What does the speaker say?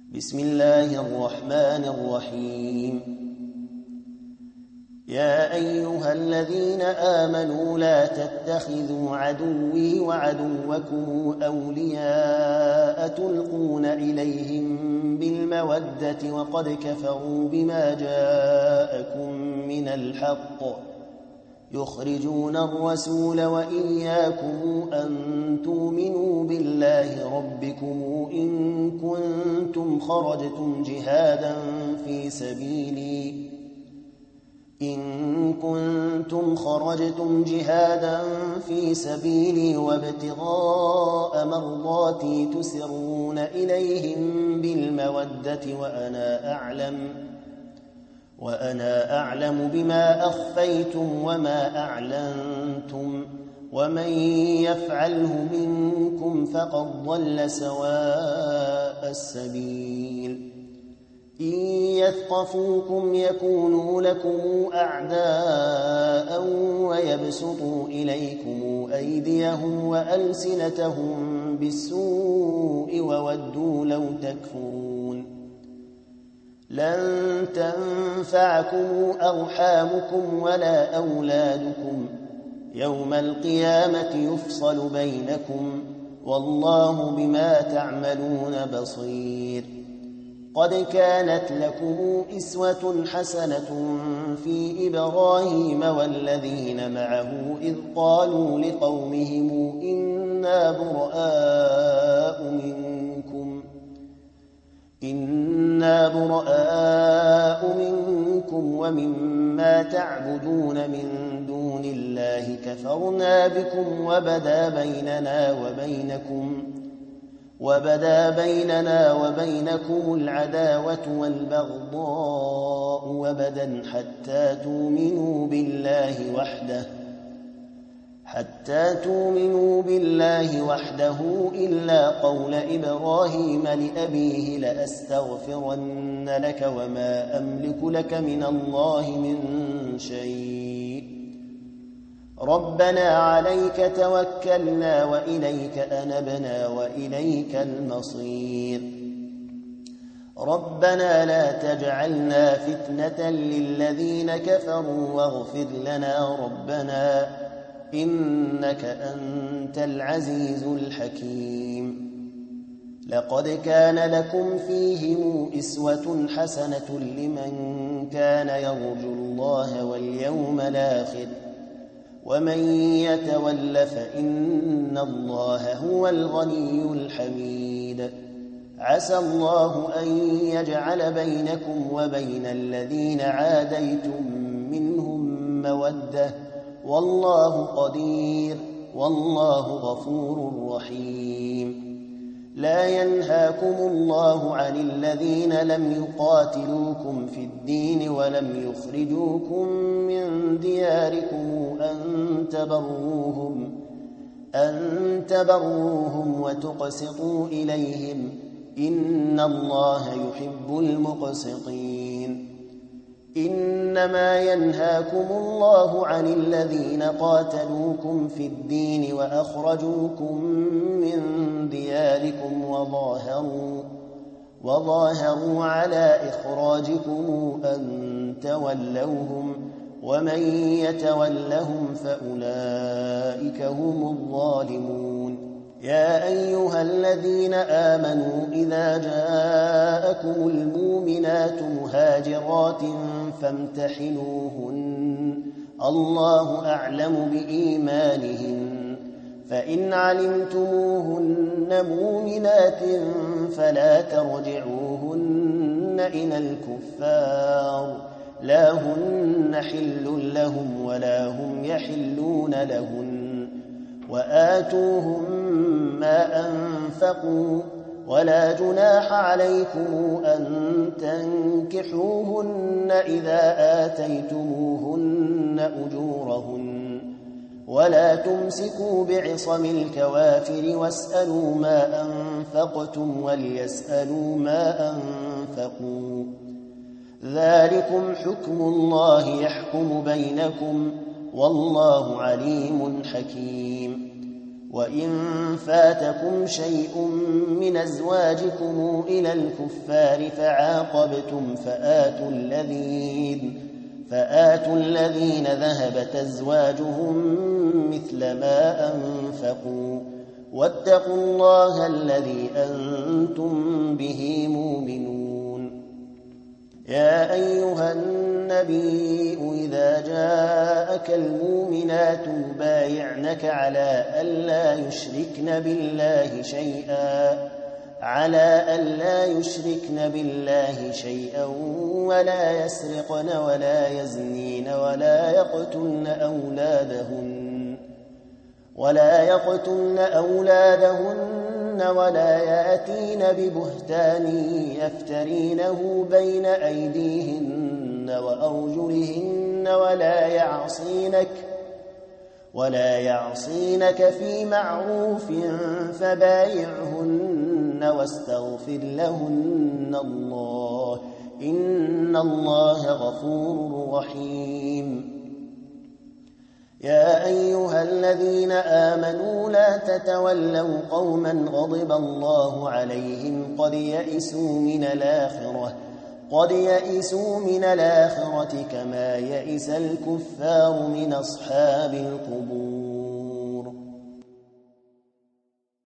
بسم الله الرحمن الرحيم. يا أيها الذين آمنوا لا تتخذوا عدوي وعدوكم أولياء تلقون إليهم بالمودة وقد كفروا بما جاءكم من الحق يخرجون الرسول وإياكم أن تؤمنوا بالله ربكم إن كنتم خرجتم جهادا في سبيلي وابتغاء مرضاتي تسرون إليهم بالمودة وأنا أعلم بما أخفيتم وما أعلنتم ومن يفعله منكم فقد ضل سواء السبيل. إن يثقفوكم يكونوا لكم أعداء ويبسطوا إليكم أيديهم وألسنتهم بالسوء وودوا لو تكفرون. لن تنفعكم أرحامكم ولا أولادكم يوم القيامة يفصل بينكم والله بما تعملون بصير. قد كانت لكم أسوة حسنة في إبراهيم والذين معه إذ قالوا لقومهم إنا براء منكم ومما تعبدون من دون الله كفرنا بكم وبدا بيننا وبينكم العداوة والبغضاء وبدا حتى تؤمنوا بالله وحده إلا قول إبراهيم لأبيه لأستغفرن لك وما أملك لك من الله من شيء. ربنا عليك توكلنا وإليك أنبنا وإليك المصير. ربنا لا تجعلنا فتنة للذين كفروا واغفر لنا ربنا إنك أنت العزيز الحكيم. لقد كان لكم فيهم أسوة حسنة لمن كان يرجو الله واليوم الآخر ومن يتول فإن الله هو الغني الحميد. عسى الله أن يجعل بينكم وبين الذين عاديتم منهم مودة والله قدير والله غفور رحيم. لا ينهاكم الله عن الذين لم يقاتلوكم في الدين ولم يخرجوكم من دياركم أن تبروهم وتقسطوا إليهم إن الله يحب المقسطين. إنما ينهاكم الله عن الذين قاتلوكم في الدين وأخرجوكم من دياركم وظاهروا على إخراجكم أن تولوهم ومن يتولهم فأولئك هم الظالمون. يا أيها الذين آمنوا إذا جاءكم المؤمنات مهاجرات فامتحنوهن الله أعلم بإيمانهن فإن علمتموهن مؤمنات فلا ترجعوهن إلى الكفار لا هن حل لهم ولا هم يحلون لهن وآتوهم ما أنفقوا ولا جناح عليكم أن تنكحوهن إذا آتيتموهن أجورهن ولا تمسكوا بعصم الكوافر واسألوا ما أنفقتم وليسألوا ما أنفقوا. ذلكم حكم الله يحكم بينكم والله عليم حكيم. وإن فاتكم شيء من أزواجكم إلى الكفار فعاقبتم فآتوا الذين ذهبت أزواجهم مثل ما أنفقوا واتقوا الله الذي أنتم به مؤمنون. يا أيها النبي إذا جاءك المؤمنات يبايعنك على ألا يشركن بالله شيئا ولا يسرقن ولا يزنين ولا يقتلن أولادهن ولا يأتين ببهتان يفترينه بين أيديهن وأرجلهن ولا يعصينك في معروف فبايعهن واستغفر لهن الله إن الله غفور رحيم. يا أيها الذين آمنوا لا تتولوا قوما غضب الله عليهم قد يئسوا من الآخرة كما يئس الكفار من أصحاب القبور.